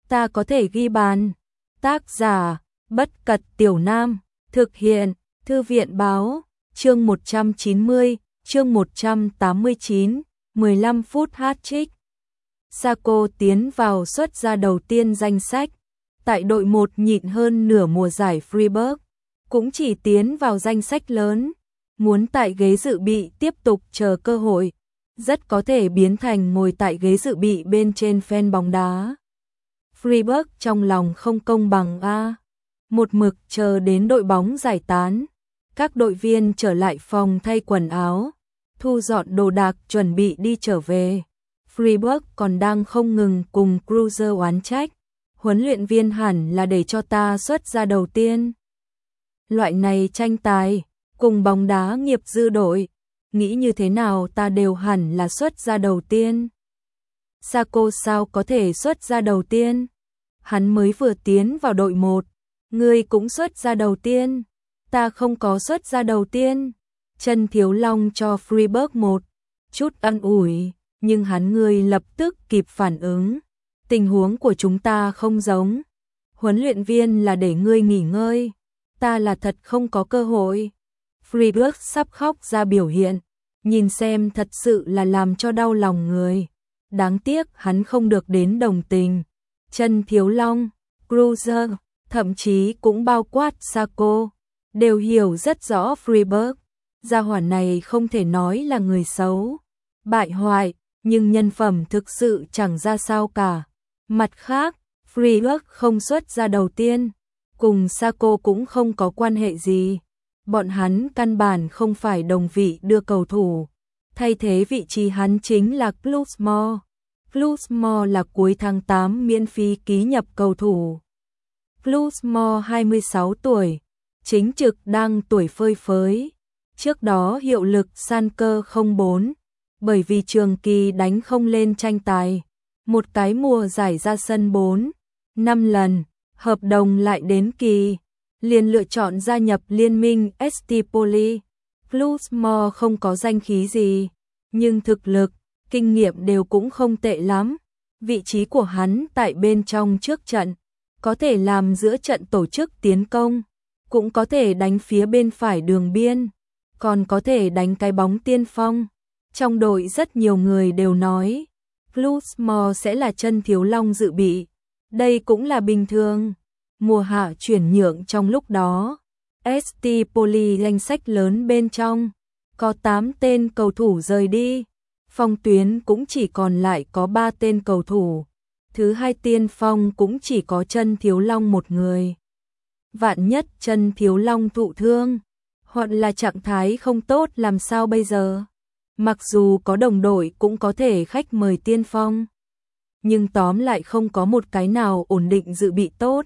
ta có thể ghi bàn. Tác giả, Bất Cật Tiểu Nam, thực hiện, Thư viện Báo, chương 190, chương 189, 15 phút hat-trick. Saco tiến vào xuất ra đầu tiên danh sách, tại đội 1 nhịn hơn nửa mùa giải Freiburg, cũng chỉ tiến vào danh sách lớn, muốn tại ghế dự bị tiếp tục chờ cơ hội, rất có thể biến thành ngồi tại ghế dự bị bên trên fan bóng đá. Freiburg trong lòng không công bằng a, một mực chờ đến đội bóng giải tán, các đội viên trở lại phòng thay quần áo, thu dọn đồ đạc chuẩn bị đi trở về. Freiburg còn đang không ngừng cùng Cruiser oán trách, huấn luyện viên hẳn là để cho ta xuất ra đầu tiên. Loại này tranh tài, cùng bóng đá nghiệp dư đội, nghĩ như thế nào ta đều hẳn là xuất ra đầu tiên. Saco sao có thể xuất ra đầu tiên? Hắn mới vừa tiến vào đội 1, ngươi cũng xuất ra đầu tiên, ta không có xuất ra đầu tiên. Chân Thiếu Long cho Freiburg một chút an ủi, nhưng hắn ngươi lập tức kịp phản ứng. Tình huống của chúng ta không giống. Huấn luyện viên là để ngươi nghỉ ngơi, ta là thật không có cơ hội. Freiburg sắp khóc ra biểu hiện, nhìn xem thật sự là làm cho đau lòng người. Đáng tiếc hắn không được đến đồng tình. Chân Thiếu Long, Cruiser, thậm chí cũng bao quát Saco, đều hiểu rất rõ Freiburg. Gia hỏa này không thể nói là người xấu, bại hoại, nhưng nhân phẩm thực sự chẳng ra sao cả. Mặt khác, Freiburg không xuất ra đầu tiên, cùng Saco cũng không có quan hệ gì. Bọn hắn căn bản không phải đồng vị đưa cầu thủ, thay thế vị trí hắn chính là Clusmore. Clusmore là cuối tháng 8 miễn phí ký nhập cầu thủ. Clusmore 26 tuổi, chính trực đang tuổi phơi phới. Trước đó hiệu lực Schalke 04, bởi vì trường kỳ đánh không lên tranh tài, một cái mùa giải ra sân 4-5 lần, hợp đồng lại đến kỳ, liền lựa chọn gia nhập liên minh Stipoli. Clusmore không có danh khí gì, nhưng thực lực, kinh nghiệm đều cũng không tệ lắm. Vị trí của hắn tại bên trong trước trận, có thể làm giữa trận tổ chức tiến công, cũng có thể đánh phía bên phải đường biên, còn có thể đánh cái bóng tiên phong. Trong đội rất nhiều người đều nói, Clusmore sẽ là Chân Thiếu Long dự bị. Đây cũng là bình thường. Mùa hạ chuyển nhượng trong lúc đó, Stipoli danh sách lớn bên trong, có 8 tên cầu thủ rời đi. Phong tuyến cũng chỉ còn lại có 3 tên cầu thủ. Thứ hai tiên phong cũng chỉ có Chân Thiếu Long một người. Vạn nhất Chân Thiếu Long thụ thương, hoặc là trạng thái không tốt làm sao bây giờ? Mặc dù có đồng đội cũng có thể khách mời tiên phong, nhưng tóm lại không có một cái nào ổn định dự bị tốt.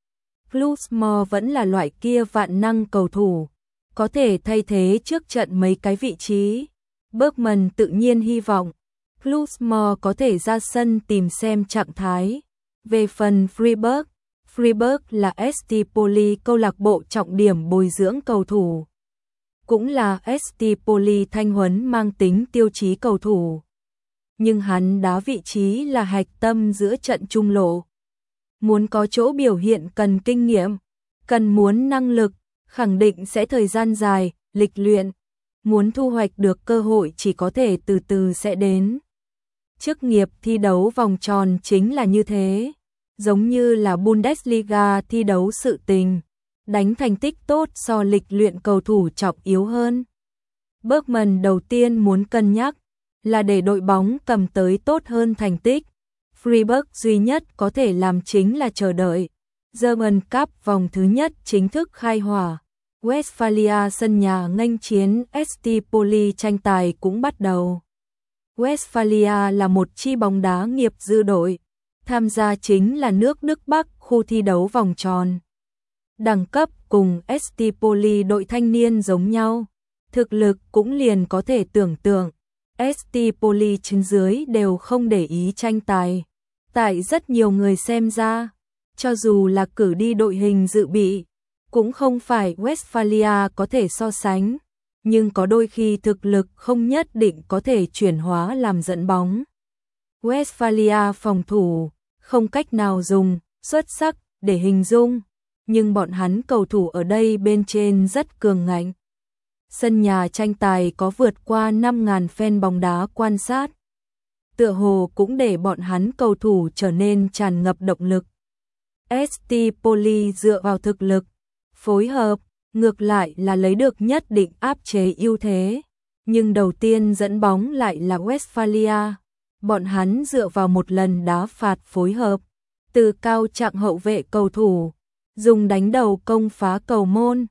Clusmore vẫn là loại kia vạn năng cầu thủ, có thể thay thế trước trận mấy cái vị trí. Bergman tự nhiên hy vọng Clusmore có thể ra sân tìm xem trạng thái. Về phần Freiburg là Stipoli câu lạc bộ trọng điểm bồi dưỡng cầu thủ, cũng là Stipoli thanh huấn mang tính tiêu chí cầu thủ. Nhưng hắn đá vị trí là hạch tâm giữa trận trung lộ. Muốn có chỗ biểu hiện cần kinh nghiệm, cần muốn năng lực, khẳng định sẽ thời gian dài, lịch luyện. Muốn thu hoạch được cơ hội chỉ có thể từ từ sẽ đến. Chức nghiệp thi đấu vòng tròn chính là như thế, giống như là Bundesliga thi đấu sự tình, đánh thành tích tốt so lịch luyện cầu thủ trọng yếu hơn. Bergman đầu tiên muốn cân nhắc là để đội bóng cầm tới tốt hơn thành tích. Freiburg duy nhất có thể làm chính là chờ đợi. German Cup vòng thứ nhất chính thức khai hỏa. Westphalia sân nhà nghênh chiến Stipoli, tranh tài cũng bắt đầu. Westphalia là một chi bóng đá nghiệp dư đội, tham gia chính là nước Đức Bắc khu thi đấu vòng tròn. Đẳng cấp cùng Stipoli đội thanh niên giống nhau, thực lực cũng liền có thể tưởng tượng. Stipoli trên dưới đều không để ý tranh tài. Tại rất nhiều người xem ra, cho dù là cử đi đội hình dự bị, cũng không phải Westphalia có thể so sánh, nhưng có đôi khi thực lực không nhất định có thể chuyển hóa làm dẫn bóng. Westphalia phòng thủ, không cách nào dùng xuất sắc để hình dung, nhưng bọn hắn cầu thủ ở đây bên trên rất cường ngạnh. Sân nhà tranh tài có vượt qua 5.000 fan bóng đá quan sát. Tựa hồ cũng để bọn hắn cầu thủ trở nên tràn ngập động lực. ST Poli dựa vào thực lực, phối hợp, ngược lại là lấy được nhất định áp chế ưu thế. Nhưng đầu tiên dẫn bóng lại là Westphalia. Bọn hắn dựa vào một lần đá phạt phối hợp, từ cao chặng hậu vệ cầu thủ, dùng đánh đầu công phá cầu môn.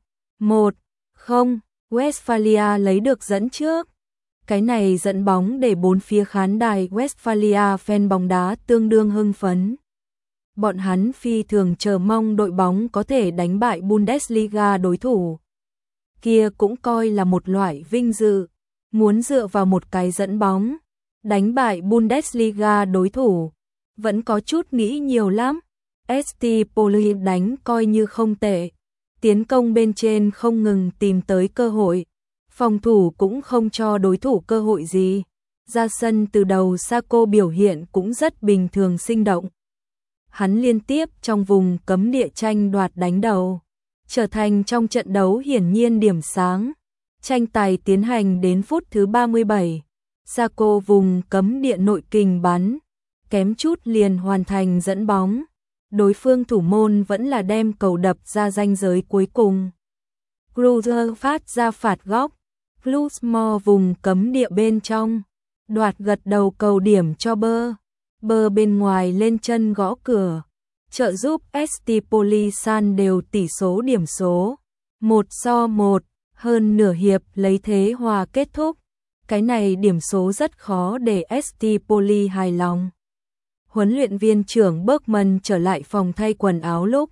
1-0, Westphalia lấy được dẫn trước. Cái này dẫn bóng để bốn phía khán đài Westphalia fan bóng đá tương đương hưng phấn. Bọn hắn phi thường chờ mong đội bóng có thể đánh bại Bundesliga đối thủ. Kia cũng coi là một loại vinh dự, muốn dựa vào một cái dẫn bóng, đánh bại Bundesliga đối thủ, vẫn có chút nghĩ nhiều lắm. ST Poli đánh coi như không tệ, tiến công bên trên không ngừng tìm tới cơ hội, phòng thủ cũng không cho đối thủ cơ hội gì. Ra sân từ đầu Sako biểu hiện cũng rất bình thường sinh động. Hắn liên tiếp trong vùng cấm địa tranh đoạt đánh đầu, trở thành trong trận đấu hiển nhiên điểm sáng. Tranh tài tiến hành đến phút thứ 37, Sako vùng cấm địa nội kình bắn, kém chút liền hoàn thành dẫn bóng. Đối phương thủ môn vẫn là đem cầu đập ra ranh giới cuối cùng. Kruger phát ra phạt góc, Plusmore vùng cấm địa bên trong, đoạt gật đầu cầu điểm cho Bơ bên ngoài lên chân gõ cửa, trợ giúp ST Poli san đều tỷ số điểm số 1-1, hơn nửa hiệp lấy thế hòa kết thúc. Cái này điểm số rất khó để ST Poli hài lòng. Huấn luyện viên trưởng Bergman trở lại phòng thay quần áo lúc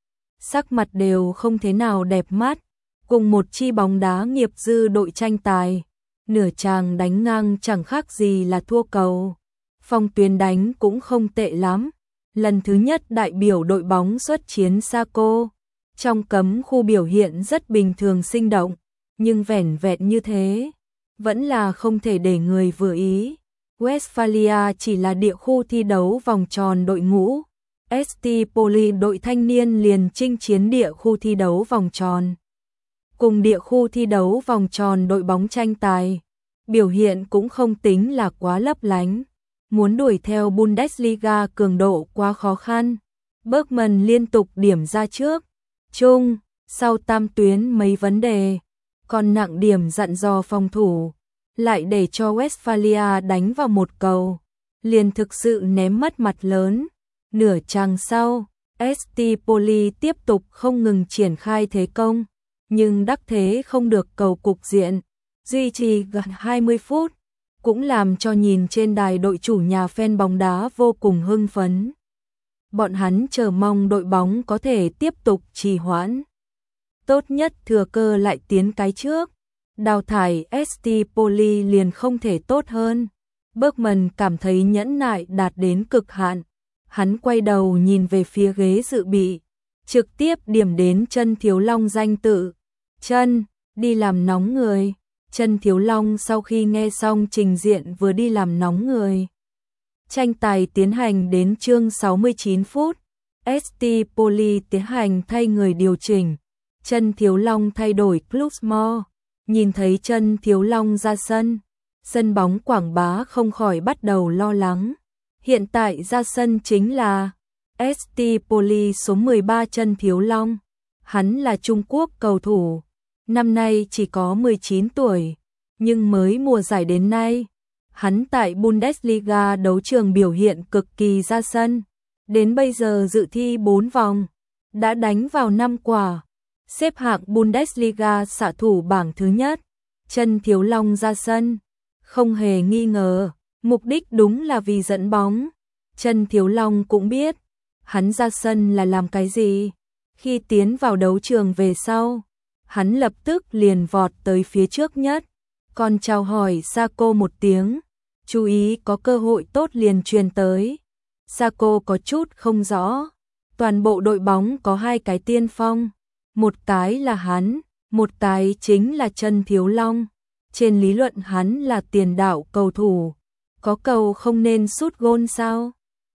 sắc mặt đều không thế nào đẹp mắt, cùng một chi bóng đá nghiệp dư đội tranh tài, nửa chàng đánh ngang chẳng khác gì là thua cầu. Phong Tuyến đánh cũng không tệ lắm, lần thứ nhất đại biểu đội bóng xuất chiến Sako, trong cấm khu biểu hiện rất bình thường sinh động, nhưng vẻn vẹn như thế, vẫn là không thể để người vừa ý. Westphalia chỉ là địa khu thi đấu vòng tròn đội ngũ, ST Poli đội thanh niên liền chinh chiến địa khu thi đấu vòng tròn. Cùng địa khu thi đấu vòng tròn đội bóng tranh tài, biểu hiện cũng không tính là quá lấp lánh. Muốn đuổi theo Bundesliga cường độ quá khó khăn. Bergman liên tục điểm ra trước, chung, sau tam tuyến mấy vấn đề, còn nặng điểm dặn dò phòng thủ, lại để cho Westphalia đánh vào một cầu, liền thực sự ném mất mặt lớn. Nửa chàng sau, ST Poli tiếp tục không ngừng triển khai thế công, nhưng đắc thế không được cầu cục diện, duy trì gần 20 phút, cũng làm cho nhìn trên đài đội chủ nhà fan bóng đá vô cùng hưng phấn. Bọn hắn chờ mong đội bóng có thể tiếp tục trì hoãn. Tốt nhất thừa cơ lại tiến cái trước. Đào thải ST Poli liền không thể tốt hơn. Bergman cảm thấy nhẫn nại đạt đến cực hạn. Hắn quay đầu nhìn về phía ghế dự bị, trực tiếp điểm đến Chân Thiếu Long danh tự. Chân, đi làm nóng người. Chân Thiếu Long sau khi nghe xong trình diện vừa đi làm nóng người. Tranh tài tiến hành đến chương 69 phút. ST Poli tiến hành thay người điều chỉnh. Chân Thiếu Long thay đổi Plusmore. Nhìn thấy Chân Thiếu Long ra sân, sân bóng Quảng Bá không khỏi bắt đầu lo lắng. Hiện tại ra sân chính là ST Poli số 13 Chân Thiếu Long. Hắn là Trung Quốc cầu thủ, năm nay chỉ có 19 tuổi, nhưng mới mùa giải đến nay, hắn tại Bundesliga đấu trường biểu hiện cực kỳ ra sân. Đến bây giờ dự thi 4 vòng, đã đánh vào 5 quả, xếp hạng Bundesliga xạ thủ bảng thứ nhất. Chân Thiếu Long ra sân, không hề nghi ngờ, mục đích đúng là vì dẫn bóng. Chân Thiếu Long cũng biết, hắn ra sân là làm cái gì. Khi tiến vào đấu trường về sau, hắn lập tức liền vọt tới phía trước nhất, còn chào hỏi Sako một tiếng, chú ý có cơ hội tốt liền truyền tới. Sako có chút không rõ, toàn bộ đội bóng có 2 cái tiên phong, một cái là hắn, một cái chính là Chân Thiếu Long. Trên lý luận hắn là tiền đạo cầu thủ, có cầu không nên sút gôn sao?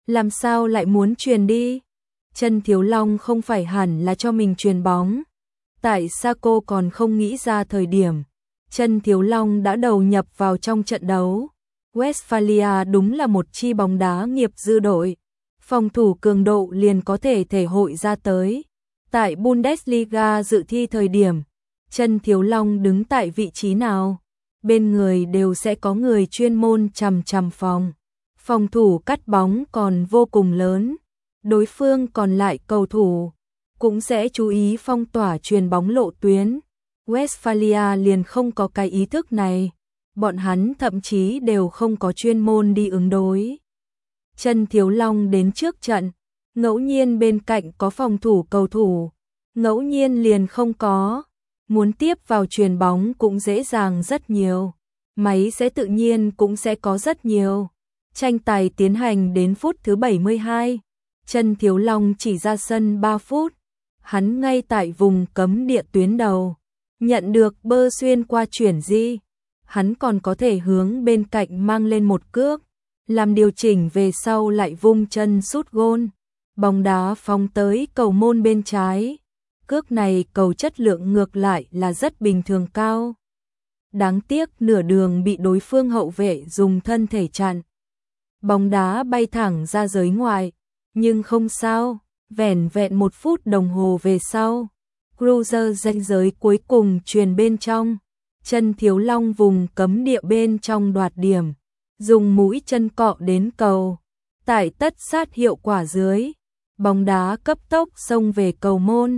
làm sao lại muốn chuyền đi? Chân Thiếu Long không phải hẳn là cho mình chuyền bóng. Tại sao cô còn không nghĩ ra thời điểm, Chân Thiếu Long đã đầu nhập vào trong trận đấu. Westphalia đúng là một chi bóng đá nghiệp dư đội. Phòng thủ cường độ liền có thể thể hội ra tới. Tại Bundesliga dự thi thời điểm, Chân Thiếu Long đứng tại vị trí nào, bên người đều sẽ có người chuyên môn chằm chằm phòng. Phòng thủ cắt bóng còn vô cùng lớn, đối phương còn lại cầu thủ cũng sẽ chú ý phong tỏa chuyền bóng lộ tuyến. Westphalia liền không có cái ý thức này, bọn hắn thậm chí đều không có chuyên môn đi ứng đối. Chân Thiếu Long đến trước trận, ngẫu nhiên bên cạnh có phòng thủ cầu thủ, ngẫu nhiên liền không có. Muốn tiếp vào chuyền bóng cũng dễ dàng rất nhiều, máy sẽ tự nhiên cũng sẽ có rất nhiều. Tranh tài tiến hành đến phút thứ 72, Chân Thiếu Long chỉ ra sân 3 phút, hắn ngay tại vùng cấm địa tuyến đầu, nhận được bơ xuyên qua chuyển di, hắn còn có thể hướng bên cạnh mang lên một cước, làm điều chỉnh về sau lại vung chân sút gôn, bóng đá phóng tới cầu môn bên trái. Cước này cầu chất lượng ngược lại là rất bình thường cao. Đáng tiếc nửa đường bị đối phương hậu vệ dùng thân thể chặn. Bóng đá bay thẳng ra giới ngoài, nhưng không sao, vẻn vẹn 1 phút đồng hồ về sau. Cruiser ranh giới cuối cùng truyền bên trong. Chân Thiếu Long vùng cấm địa bên trong đoạt điểm, dùng mũi chân cọ đến cầu. Tại tất sát hiệu quả dưới, bóng đá cấp tốc xông về cầu môn.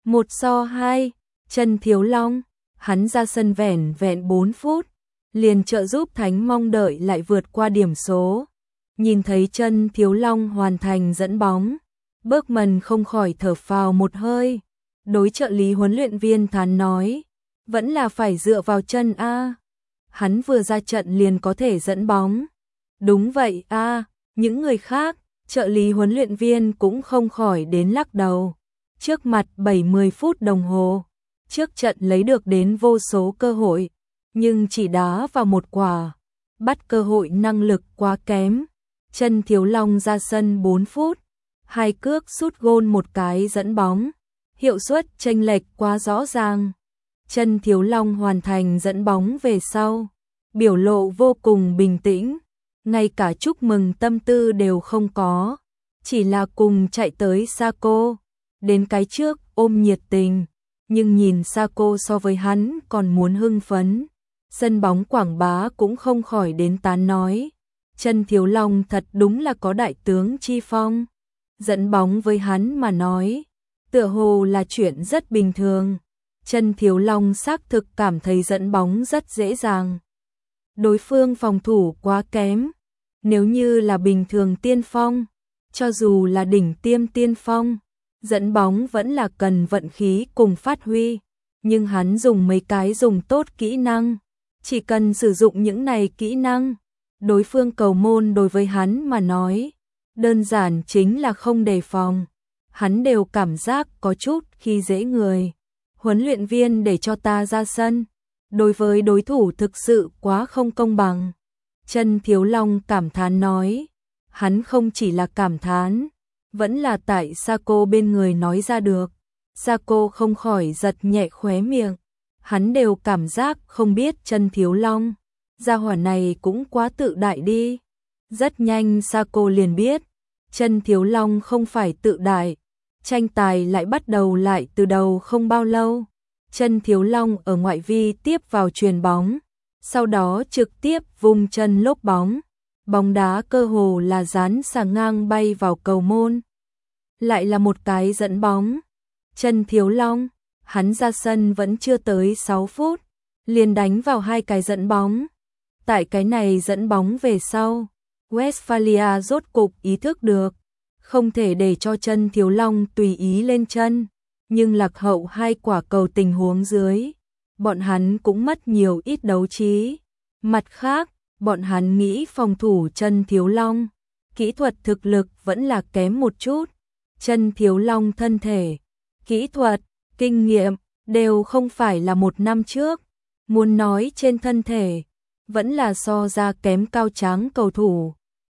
1-2, Chân Thiếu Long, hắn ra sân vẻn vẹn 4 phút, liền trợ giúp Thánh mong đợi lại vượt qua điểm số. Nhìn thấy Chân Thiếu Long hoàn thành dẫn bóng, Bergman không khỏi thở phào một hơi. Đối trợ lý huấn luyện viên thán nói, vẫn là phải dựa vào chân a. Hắn vừa ra trận liền có thể dẫn bóng. Đúng vậy a, những người khác, trợ lý huấn luyện viên cũng không khỏi đến lắc đầu. Trước mặt 70 phút đồng hồ, trước trận lấy được đến vô số cơ hội, nhưng chỉ đá vào một quả, bắt cơ hội năng lực quá kém. Chân Thiếu Long ra sân 4 phút, 2 cước sút gôn một cái dẫn bóng, hiệu suất chênh lệch quá rõ ràng. Chân Thiếu Long hoàn thành dẫn bóng về sau, biểu lộ vô cùng bình tĩnh, ngay cả chúc mừng tâm tư đều không có, chỉ là cùng chạy tới Saco. Đến cái trước ôm nhiệt tình, nhưng nhìn Saco so với hắn còn muốn hưng phấn. Sân bóng quảng bá cũng không khỏi đến tán nói, Chân Thiếu Long thật đúng là có đại tướng chi phong. Dẫn bóng với hắn mà nói, tựa hồ là chuyện rất bình thường. Chân Thiếu Long xác thực cảm thấy dẫn bóng rất dễ dàng. Đối phương phòng thủ quá kém, nếu như là bình thường tiên phong, cho dù là đỉnh tiêm tiên phong, dẫn bóng vẫn là cần vận khí cùng phát huy, nhưng hắn dùng mấy cái dùng tốt kỹ năng, chỉ cần sử dụng những này kỹ năng, đối phương cầu môn đối với hắn mà nói, đơn giản chính là không đề phòng, hắn đều cảm giác có chút khi dễ người. Huấn luyện viên để cho ta ra sân, đối với đối thủ thực sự quá không công bằng. Chân Thiếu Long cảm thán nói, hắn không chỉ là cảm thán, vẫn là tại Saco bên người nói ra được. Saco không khỏi giật nhẹ khóe miệng, hắn đều cảm giác không biết Chân Thiếu Long, gia hỏa này cũng quá tự đại đi. Rất nhanh Saco liền biết, Chân Thiếu Long không phải tự đại. Tranh tài lại bắt đầu lại từ đầu không bao lâu. Chân Thiếu Long ở ngoại vi tiếp vào chuyền bóng, sau đó trực tiếp vung chân lốp bóng. Bóng đá cơ hồ là dán sàng ngang bay vào cầu môn. Lại là một cái dẫn bóng. Chân Thiếu Long, hắn ra sân vẫn chưa tới 6 phút, liền đánh vào 2 cái dẫn bóng. Tại cái này dẫn bóng về sau, Westphalia rốt cục ý thức được, không thể để cho Chân Thiếu Long tùy ý lên chân, nhưng lạc hậu 2 quả cầu tình huống dưới, bọn hắn cũng mất nhiều ít đấu trí. Mặt khác, bọn hắn nghĩ phòng thủ Chân Thiếu Long, kỹ thuật thực lực vẫn là kém một chút. Chân Thiếu Long thân thể, kỹ thuật, kinh nghiệm đều không phải là 1 năm trước, muốn nói trên thân thể, vẫn là so ra kém cao tráng cầu thủ.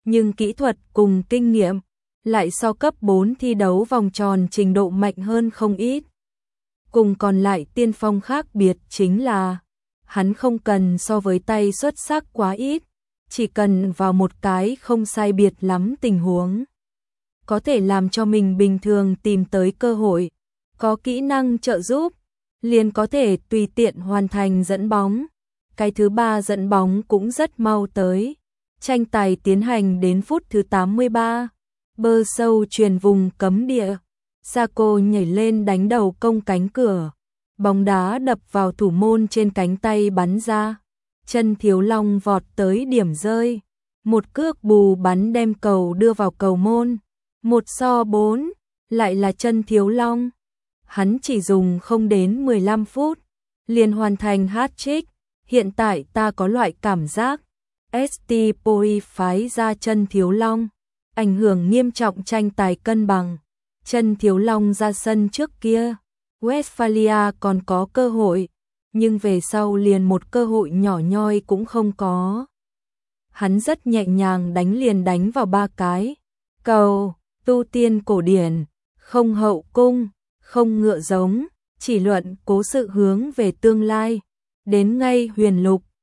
nhưng kỹ thuật cùng kinh nghiệm lại so cấp 4 thi đấu vòng tròn trình độ mạnh hơn không ít. Cùng còn lại tiên phong khác biệt chính là hắn không cần so với tay xuất sắc quá ít, chỉ cần vào một cái không sai biệt lắm tình huống, có thể làm cho mình bình thường tìm tới cơ hội, có kỹ năng trợ giúp, liền có thể tùy tiện hoàn thành dẫn bóng. Cái thứ ba dẫn bóng cũng rất mau tới. Tranh tài tiến hành đến phút thứ 83, bơ sâu truyền vùng cấm địa, Saco nhảy lên đánh đầu công cánh cửa, bóng đá đập vào thủ môn trên cánh tay bắn ra, chân Thiếu Long vọt tới điểm rơi, một cước bù bắn đem cầu đưa vào cầu môn, 1-4, lại là chân Thiếu Long. Hắn chỉ dùng không đến 15 phút, liền hoàn thành hat-trick. Hiện tại ta có loại cảm giác ST Poli phái ra chân Thiếu Long, ảnh hưởng nghiêm trọng tranh tài cân bằng. Chân Thiếu Long ra sân trước kia, Westphalia còn có cơ hội, nhưng về sau liền một cơ hội nhỏ nhoi cũng không có. Hắn rất nhẹ nhàng liền đánh vào 3 cái cầu, tu tiên cổ điển, không hậu cung, không ngựa giống, chỉ luận cố sự hướng về tương lai. Đến ngay huyền lục,